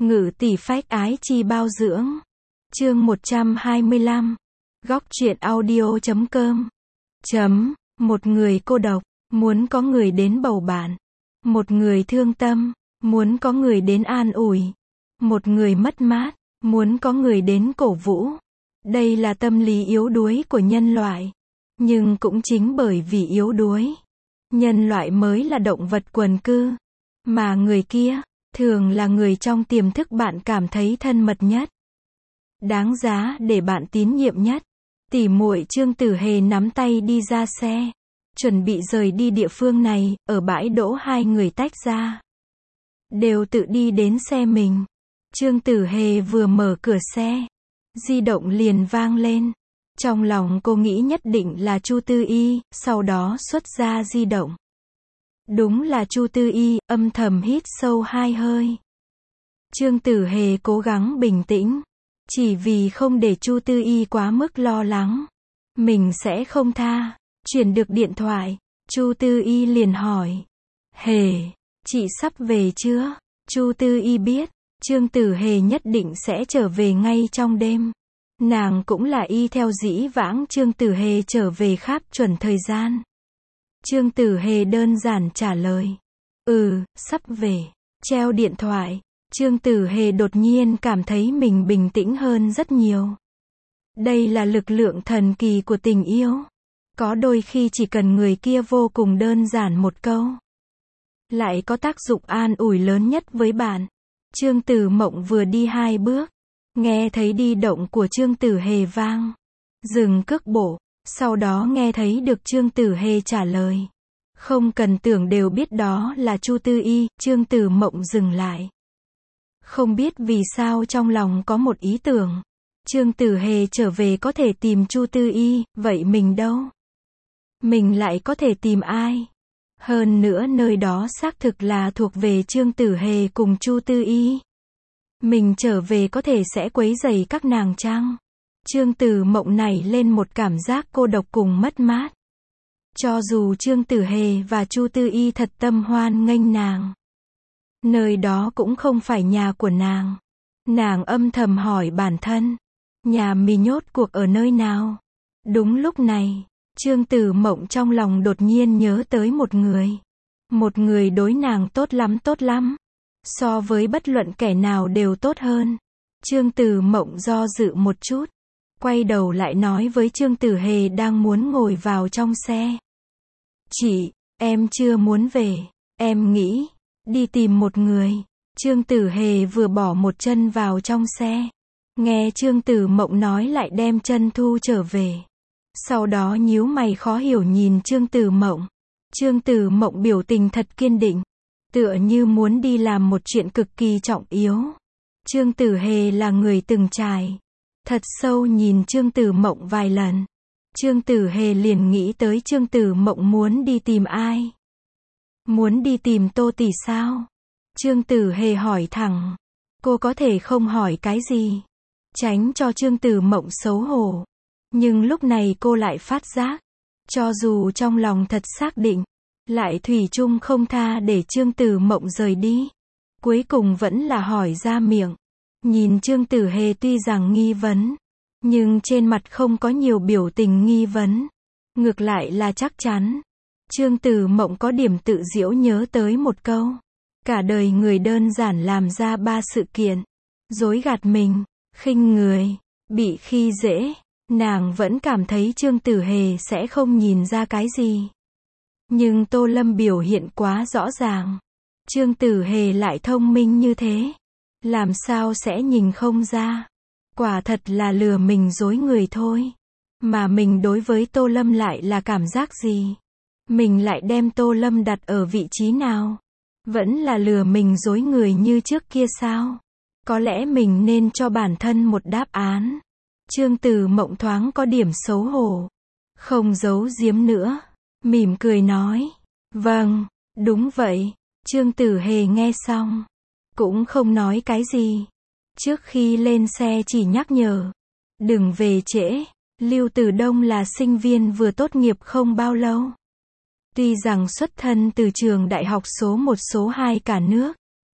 Ngự tỷ phách ái chi bao dưỡng. Chương 125. Góc truyện audio.com. Một người cô độc, muốn có người đến bầu bạn. Một người thương tâm, muốn có người đến an ủi. Một người mất mát, muốn có người đến cổ vũ. Đây là tâm lý yếu đuối của nhân loại. Nhưng cũng chính bởi vì yếu đuối, nhân loại mới là động vật quần cư. Mà người kia, thường là người trong tiềm thức bạn cảm thấy thân mật nhất, đáng giá để bạn tín nhiệm nhất. Tỉ muội Trương Tử Hề nắm tay đi ra xe, chuẩn bị rời đi địa phương này. Ở bãi đỗ hai người tách ra, đều tự đi đến xe mình. Trương Tử Hề vừa mở cửa xe, di động liền vang lên. Trong lòng cô nghĩ nhất định là Chu Tư Y, sau đó xuất ra di động. Đúng là Chu Tư Y, âm thầm hít sâu hai hơi. Trương Tử Hề cố gắng bình tĩnh, chỉ vì không để Chu Tư Y quá mức lo lắng. Mình sẽ không tha. Chuyển được điện thoại, Chu Tư Y liền hỏi. Hề, chị sắp về chưa? Chu Tư Y biết, Trương Tử Hề nhất định sẽ trở về ngay trong đêm. Nàng cũng là y theo dĩ vãng Trương Tử Hề trở về kháp chuẩn thời gian. Trương Tử Hề đơn giản trả lời. Sắp về. Treo điện thoại, Trương Tử Hề đột nhiên cảm thấy mình bình tĩnh hơn rất nhiều. Đây là lực lượng thần kỳ của tình yêu. Có đôi khi chỉ cần người kia vô cùng đơn giản một câu, lại có tác dụng an ủi lớn nhất với bạn. Trương Tử Mộng vừa đi hai bước, nghe thấy di động của Trương Tử Hề vang. Dừng cước bộ, sau đó nghe thấy được Trương Tử Hề trả lời. Không cần tưởng đều biết đó là Chu Tư Y. Trương Tử Mộng dừng lại. Không biết vì sao trong lòng có một ý tưởng. Trương Tử Hề trở về có thể tìm Chu Tư Y, vậy mình đâu? Mình lại có thể tìm ai? Hơn nữa nơi đó xác thực là thuộc về Trương Tử Hề cùng Chu Tư Y. Mình trở về có thể sẽ quấy rầy các nàng chăng? Trương Tử Mộng nảy lên một cảm giác cô độc cùng mất mát. Cho dù Trương Tử Hề và Chu Tư Y thật tâm hoan nghênh nàng, nơi đó cũng không phải nhà của nàng. Nàng âm thầm hỏi bản thân, nhà mình nhốt cuộc ở nơi nào? Đúng lúc này, Trương Tử Mộng trong lòng đột nhiên nhớ tới một người. Một người đối nàng tốt lắm. So với bất luận kẻ nào đều tốt hơn. Trương Tử Mộng do dự một chút, quay đầu lại nói với Trương Tử Hề đang muốn ngồi vào trong xe. Chị, em chưa muốn về, em nghĩ đi tìm một người. Trương Tử Hề vừa bỏ một chân vào trong xe, nghe Trương Tử Mộng nói lại đem chân thu trở về. Sau đó nhíu mày khó hiểu nhìn Trương Tử Mộng. Trương Tử Mộng biểu tình thật kiên định, tựa như muốn đi làm một chuyện cực kỳ trọng yếu. Trương Tử Hề là người từng trải. Thật sâu nhìn Trương Tử Mộng vài lần, Trương Tử Hề liền nghĩ tới Trương Tử Mộng muốn đi tìm ai. Muốn đi tìm Tô tỷ sao? Trương Tử Hề hỏi thẳng. Cô có thể không hỏi cái gì, tránh cho Trương Tử Mộng xấu hổ. Nhưng lúc này cô lại phát giác, cho dù trong lòng thật xác định, lại thủy chung không tha để Trương Tử Mộng rời đi. Cuối cùng vẫn là hỏi ra miệng. Nhìn Trương Tử Hề tuy rằng nghi vấn, nhưng trên mặt không có nhiều biểu tình nghi vấn. Ngược lại là chắc chắn. Trương Tử Mộng có điểm tự giễu nhớ tới một câu. Cả đời người đơn giản làm ra 3 sự kiện. Dối gạt mình, khinh người, bị khi dễ. Nàng vẫn cảm thấy Trương Tử Hề sẽ không nhìn ra cái gì. Nhưng Tô Lâm biểu hiện quá rõ ràng. Trương Tử Hề lại thông minh như thế, làm sao sẽ nhìn không ra? Quả thật là lừa mình dối người thôi. Mà mình đối với Tô Lâm lại là cảm giác gì? Mình lại đem Tô Lâm đặt ở vị trí nào? Vẫn là lừa mình dối người như trước kia sao? Có lẽ mình nên cho bản thân một đáp án. Trương Tử Mộng thoáng có điểm xấu hổ, không giấu giếm nữa, mỉm cười nói. Vâng, đúng vậy. Trương Tử Hề nghe xong, cũng không nói cái gì. Trước khi lên xe chỉ nhắc nhở, đừng về trễ. Lưu Tử Đông là sinh viên vừa tốt nghiệp không bao lâu. Tuy rằng xuất thân từ trường đại học số 1 số 2 cả nước,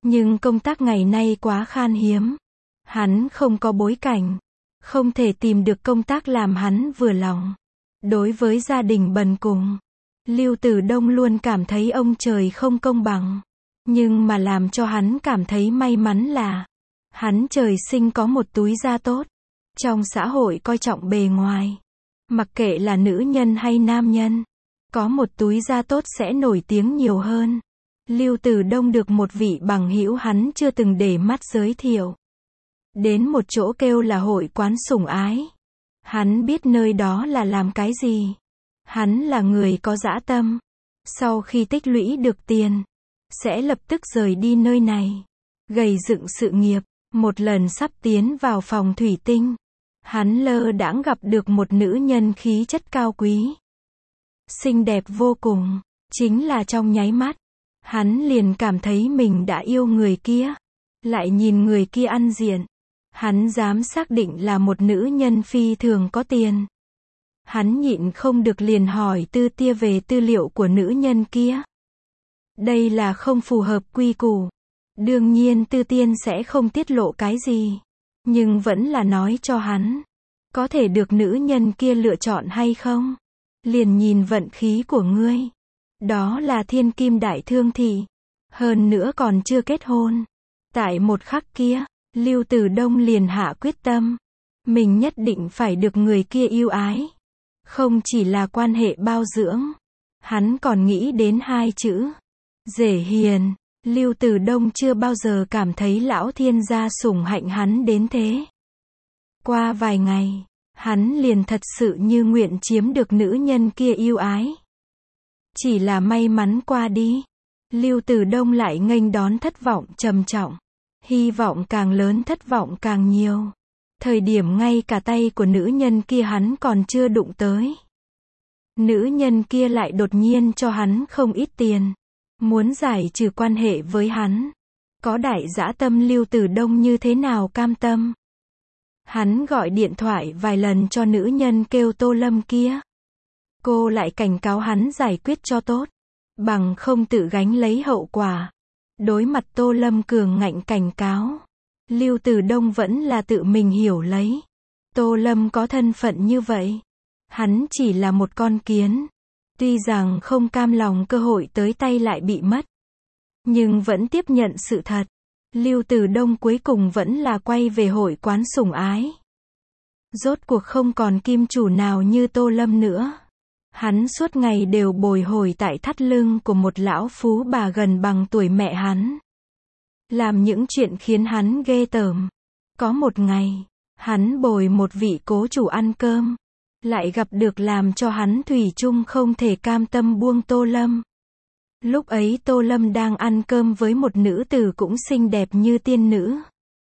Nhưng công tác ngày nay quá khan hiếm. Hắn không có bối cảnh, không thể tìm được công tác làm hắn vừa lòng. Đối với gia đình bần cùng, Lưu Tử Đông luôn cảm thấy ông trời không công bằng. Nhưng mà làm cho hắn cảm thấy may mắn là hắn trời sinh có một túi da tốt. Trong xã hội coi trọng bề ngoài, mặc kệ là nữ nhân hay nam nhân, có một túi da tốt sẽ nổi tiếng nhiều hơn. Lưu Tử Đông được một vị bằng hữu hắn chưa từng để mắt giới thiệu đến một chỗ kêu là hội quán sủng ái. Hắn biết nơi đó là làm cái gì. Hắn là người có dã tâm. Sau khi tích lũy được tiền, sẽ lập tức rời đi nơi này, gầy dựng sự nghiệp. Một lần sắp tiến vào phòng thủy tinh, hắn lơ đãng gặp được một nữ nhân khí chất cao quý, xinh đẹp vô cùng. Chính là trong nháy mắt, hắn liền cảm thấy mình đã yêu người kia. Lại nhìn người kia ăn diện, hắn dám xác định là một nữ nhân phi thường có tiền. Hắn nhịn không được liền hỏi Tư Tia về tư liệu của nữ nhân kia. Đây là không phù hợp quy củ. Đương nhiên Tư Tiên sẽ không tiết lộ cái gì. Nhưng vẫn là nói cho hắn. Có thể được nữ nhân kia lựa chọn hay không? Liền nhìn vận khí của ngươi. Đó là thiên kim đại thương thị. Hơn nữa còn chưa kết hôn. Tại một khắc kia, Lưu Tử Đông liền hạ quyết tâm. Mình nhất định phải được người kia yêu ái. Không chỉ là quan hệ bao dưỡng. Hắn còn nghĩ đến hai chữ. Dễ hiền. Lưu Tử Đông chưa bao giờ cảm thấy lão thiên gia sủng hạnh hắn đến thế. Qua vài ngày, hắn liền thật sự như nguyện chiếm được nữ nhân kia yêu ái. Chỉ là may mắn qua đi, Lưu Tử Đông lại nghênh đón thất vọng trầm trọng. Hy vọng càng lớn thất vọng càng nhiều. Thời điểm ngay cả tay của nữ nhân kia hắn còn chưa đụng tới. Nữ nhân kia lại đột nhiên cho hắn không ít tiền. Muốn giải trừ quan hệ với hắn. Có đại dã tâm Lưu Tử Đông như thế nào cam tâm. Hắn gọi điện thoại vài lần cho nữ nhân kêu Tô Lâm kia. Cô lại cảnh cáo hắn giải quyết cho tốt. Bằng không tự gánh lấy hậu quả. Đối mặt Tô Lâm cường ngạnh cảnh cáo. Lưu Tử Đông vẫn là tự mình hiểu lấy. Tô Lâm có thân phận như vậy. Hắn chỉ là một con kiến. Tuy rằng không cam lòng cơ hội tới tay lại bị mất. Nhưng vẫn tiếp nhận sự thật. Lưu Tử Đông cuối cùng vẫn là quay về hội quán sủng ái. Rốt cuộc không còn kim chủ nào như Tô Lâm nữa. Hắn suốt ngày đều bồi hồi tại thắt lưng của một lão phú bà gần bằng tuổi mẹ hắn. Làm những chuyện khiến hắn ghê tởm. Có một ngày, hắn bồi một vị cố chủ ăn cơm. Lại gặp được làm cho hắn thủy chung không thể cam tâm buông Tô Lâm. Lúc ấy Tô Lâm đang ăn cơm với một nữ tử cũng xinh đẹp như tiên nữ.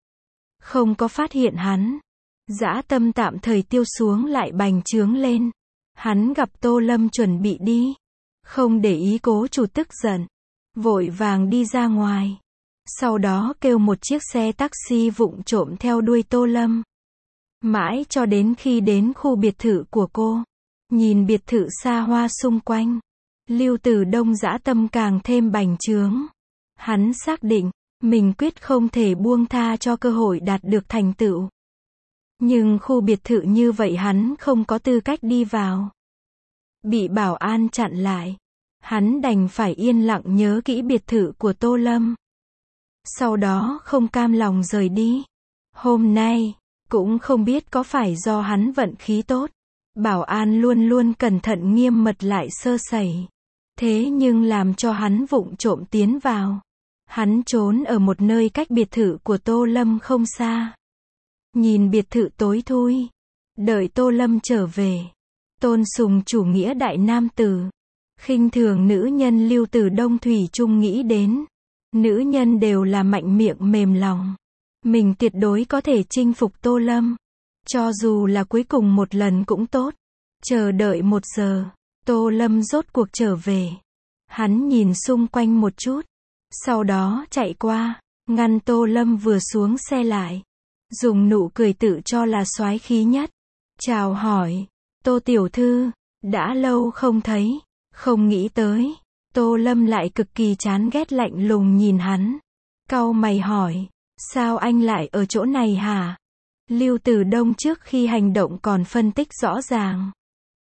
Không có phát hiện hắn. Dã tâm tạm thời tiêu xuống lại bành trướng lên. Hắn gặp Tô Lâm chuẩn bị đi. Không để ý cố chủ tức giận. Vội vàng đi ra ngoài. Sau đó kêu một chiếc xe taxi vụng trộm theo đuôi Tô Lâm. Mãi cho đến khi đến khu biệt thự của cô. Nhìn biệt thự xa hoa xung quanh. Lưu Tử Đông dã tâm càng thêm bành trướng. Hắn xác định, mình quyết không thể buông tha cho cơ hội đạt được thành tựu. Nhưng khu biệt thự như vậy hắn không có tư cách đi vào. Bị bảo an chặn lại. Hắn đành phải yên lặng nhớ kỹ biệt thự của Tô Lâm. Sau đó không cam lòng rời đi. Hôm nay, cũng không biết có phải do hắn vận khí tốt. Bảo an luôn luôn cẩn thận nghiêm mật lại sơ sẩy. Thế nhưng làm cho hắn vụng trộm tiến vào. Hắn trốn ở một nơi cách biệt thự của Tô Lâm không xa. Nhìn biệt thự tối thui. Đợi Tô Lâm trở về. Tôn sùng chủ nghĩa đại nam tử. Khinh thường nữ nhân Lưu Tử Đông thủy chung nghĩ đến. Nữ nhân đều là mạnh miệng mềm lòng. Mình tuyệt đối có thể chinh phục Tô Lâm. Cho dù là cuối cùng một lần cũng tốt. Chờ đợi 1 giờ. Tô Lâm rốt cuộc trở về. Hắn nhìn xung quanh một chút. Sau đó chạy qua. Ngăn Tô Lâm vừa xuống xe lại. Dùng nụ cười tự cho là soái khí nhất. Chào hỏi. Tô tiểu thư. Đã lâu không thấy. Không nghĩ tới. Tô Lâm lại cực kỳ chán ghét lạnh lùng nhìn hắn. Cau mày hỏi, sao anh lại ở chỗ này hả? Lưu Tử Đông trước khi hành động còn phân tích rõ ràng.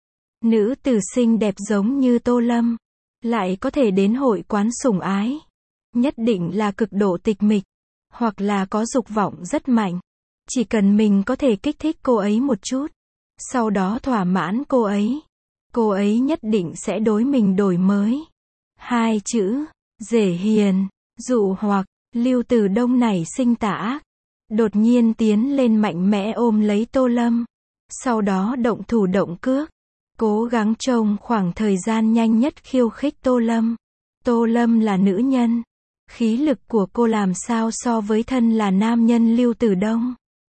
Nữ tử xinh đẹp giống như Tô Lâm, lại có thể đến hội quán sủng ái. Nhất định là cực độ tịch mịch, hoặc là có dục vọng rất mạnh. Chỉ cần mình có thể kích thích cô ấy một chút, sau đó thỏa mãn cô ấy nhất định sẽ đối mình đổi mới. Hai chữ, dễ hiền, dụ hoặc, Lưu Tử Đông nảy sinh tà ác. Đột nhiên tiến lên mạnh mẽ ôm lấy Tô Lâm. Sau đó động thủ động cước. Cố gắng trong khoảng thời gian nhanh nhất khiêu khích Tô Lâm. Tô Lâm là nữ nhân. Khí lực của cô làm sao so với thân là nam nhân Lưu Tử Đông.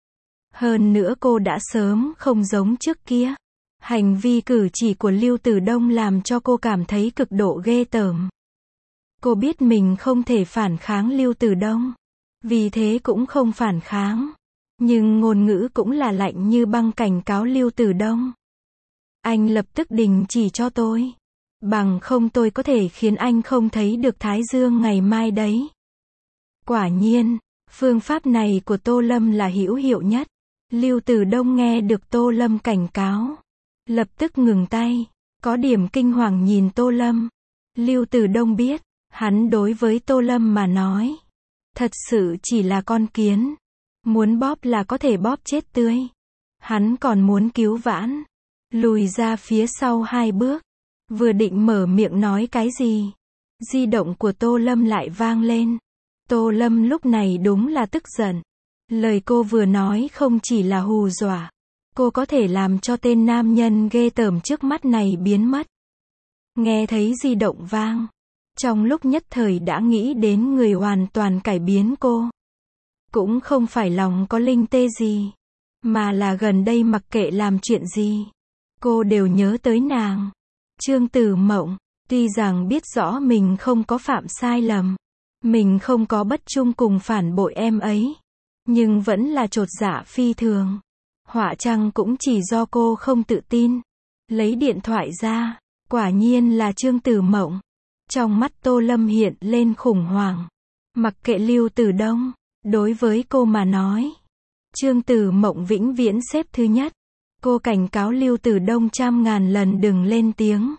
Hơn nữa cô đã sớm không giống trước kia. Hành vi cử chỉ của Lưu Tử Đông làm cho cô cảm thấy cực độ ghê tởm. Cô biết mình không thể phản kháng Lưu Tử Đông. Vì thế cũng không phản kháng. Nhưng ngôn ngữ cũng là lạnh như băng cảnh cáo Lưu Tử Đông. Anh lập tức đình chỉ cho tôi. Bằng không tôi có thể khiến anh không thấy được Thái Dương ngày mai đấy. Quả nhiên, phương pháp này của Tô Lâm là hữu hiệu nhất. Lưu Tử Đông nghe được Tô Lâm cảnh cáo. Lập tức ngừng tay. Có điểm kinh hoàng nhìn Tô Lâm. Lưu Tử Đông biết, hắn đối với Tô Lâm mà nói. Thật sự chỉ là con kiến. Muốn bóp là có thể bóp chết tươi. Hắn còn muốn cứu vãn. Lùi ra phía sau 2 bước. Vừa định mở miệng nói cái gì. Di động của Tô Lâm lại vang lên. Tô Lâm lúc này đúng là tức giận. Lời cô vừa nói không chỉ là hù dọa. Cô có thể làm cho tên nam nhân ghê tởm trước mắt này biến mất. Nghe thấy di động vang. Trong lúc nhất thời đã nghĩ đến người hoàn toàn cải biến cô. Cũng không phải lòng có linh tê gì. Mà là gần đây mặc kệ làm chuyện gì. Cô đều nhớ tới nàng. Trương Tử Mộng. Tuy rằng biết rõ mình không có phạm sai lầm. Mình không có bất trung cùng phản bội em ấy. Nhưng vẫn là chột dạ phi thường. Họa chăng cũng chỉ do cô không tự tin. Lấy điện thoại ra. Quả nhiên là Trương Tử Mộng. Trong mắt Tô Lâm hiện lên khủng hoảng. Mặc kệ Lưu Tử Đông. Đối với cô mà nói. Trương Tử Mộng vĩnh viễn xếp thứ nhất. Cô cảnh cáo Lưu Tử Đông trăm ngàn lần đừng lên tiếng.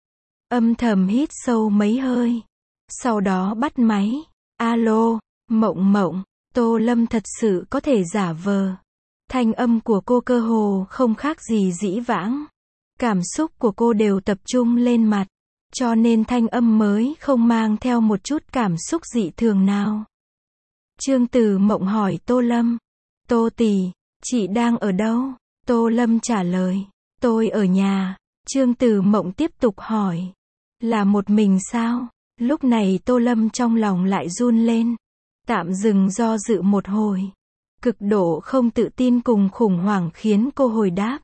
Âm thầm hít sâu mấy hơi. Sau đó bắt máy. Alo, Mộng Mộng. Tô Lâm thật sự có thể giả vờ. Thanh âm của cô cơ hồ không khác gì dĩ vãng. Cảm xúc của cô đều tập trung lên mặt. Cho nên thanh âm mới không mang theo một chút cảm xúc dị thường nào. Trương Tử Mộng hỏi Tô Lâm. Tô tỷ, chị đang ở đâu? Tô Lâm trả lời. Tôi ở nhà. Trương Tử Mộng tiếp tục hỏi. Là một mình sao? Lúc này Tô Lâm trong lòng lại run lên. Tạm dừng do dự một hồi. Cực độ không tự tin cùng khủng hoảng khiến cô hồi đáp.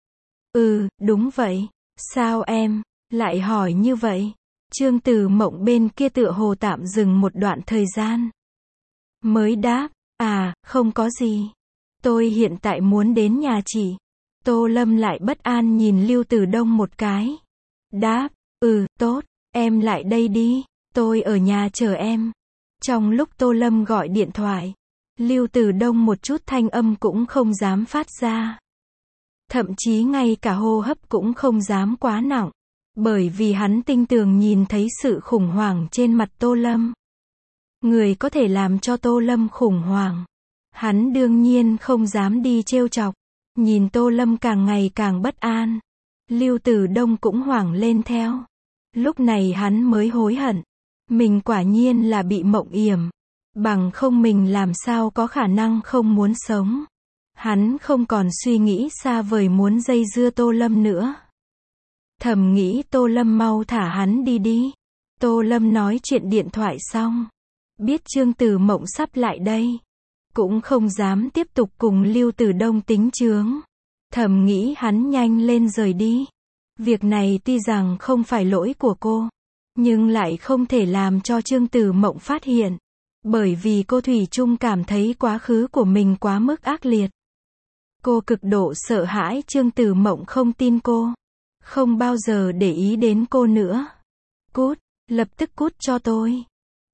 Đúng vậy. Sao em lại hỏi như vậy? Trương Tử Mộng bên kia tựa hồ tạm dừng một đoạn thời gian. Mới đáp, không có gì. Tôi hiện tại muốn đến nhà chị. Tô Lâm lại bất an nhìn Lưu Tử Đông một cái. Đáp, tốt, em lại đây đi. Tôi ở nhà chờ em. Trong lúc Tô Lâm gọi điện thoại, Lưu Tử Đông một chút thanh âm cũng không dám phát ra. Thậm chí ngay cả hô hấp cũng không dám quá nặng. Bởi vì hắn tinh tường nhìn thấy sự khủng hoảng trên mặt Tô Lâm. Người có thể làm cho Tô Lâm khủng hoảng. Hắn đương nhiên không dám đi trêu chọc. Nhìn Tô Lâm càng ngày càng bất an. Lưu Tử Đông cũng hoảng lên theo. Lúc này hắn mới hối hận. Mình quả nhiên là bị mộng yểm. Bằng không mình làm sao có khả năng không muốn sống. Hắn không còn suy nghĩ xa vời muốn dây dưa Tô Lâm nữa. Thầm nghĩ Tô Lâm mau thả hắn đi đi. Tô Lâm nói chuyện điện thoại xong. Biết Trương Tử Mộng sắp lại đây. Cũng không dám tiếp tục cùng Lưu Tử Đông tính chướng. Thầm nghĩ hắn nhanh lên rời đi. Việc này tuy rằng không phải lỗi của cô. Nhưng lại không thể làm cho Trương Tử Mộng phát hiện. Bởi vì cô thủy chung cảm thấy quá khứ của mình quá mức ác liệt. Cô cực độ sợ hãi Trương Tử Mộng không tin cô. Không bao giờ để ý đến cô nữa. Cút, lập tức cút cho tôi.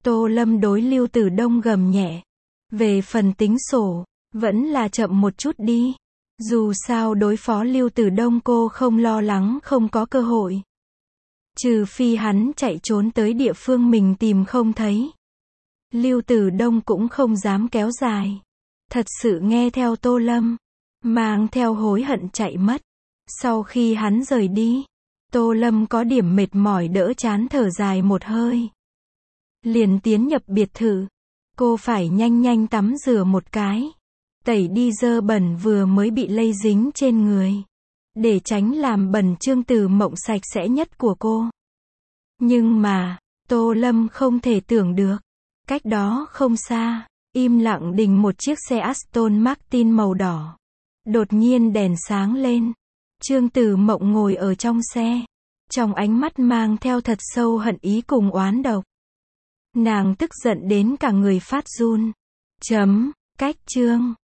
Tô Lâm đối Lưu Tử Đông gầm nhẹ. Về phần tính sổ, vẫn là chậm một chút đi. Dù sao đối phó Lưu Tử Đông cô không lo lắng không có cơ hội. Trừ phi hắn chạy trốn tới địa phương mình tìm không thấy. Lưu Tử Đông cũng không dám kéo dài. Thật sự nghe theo Tô Lâm, mang theo hối hận chạy mất. Sau khi hắn rời đi, Tô Lâm có điểm mệt mỏi đỡ chán thở dài một hơi. Liền tiến nhập biệt thự. Cô phải nhanh nhanh tắm rửa một cái. Tẩy đi dơ bẩn vừa mới bị lây dính trên người. Để tránh làm bẩn Trương Tử Mộng sạch sẽ nhất của cô. Nhưng mà, Tô Lâm không thể tưởng được. Cách đó không xa, im lặng đình một chiếc xe Aston Martin màu đỏ. Đột nhiên đèn sáng lên. Trương Tử Mộng ngồi ở trong xe. Trong ánh mắt mang theo thật sâu hận ý cùng oán độc. Nàng tức giận đến cả người phát run. Cách chương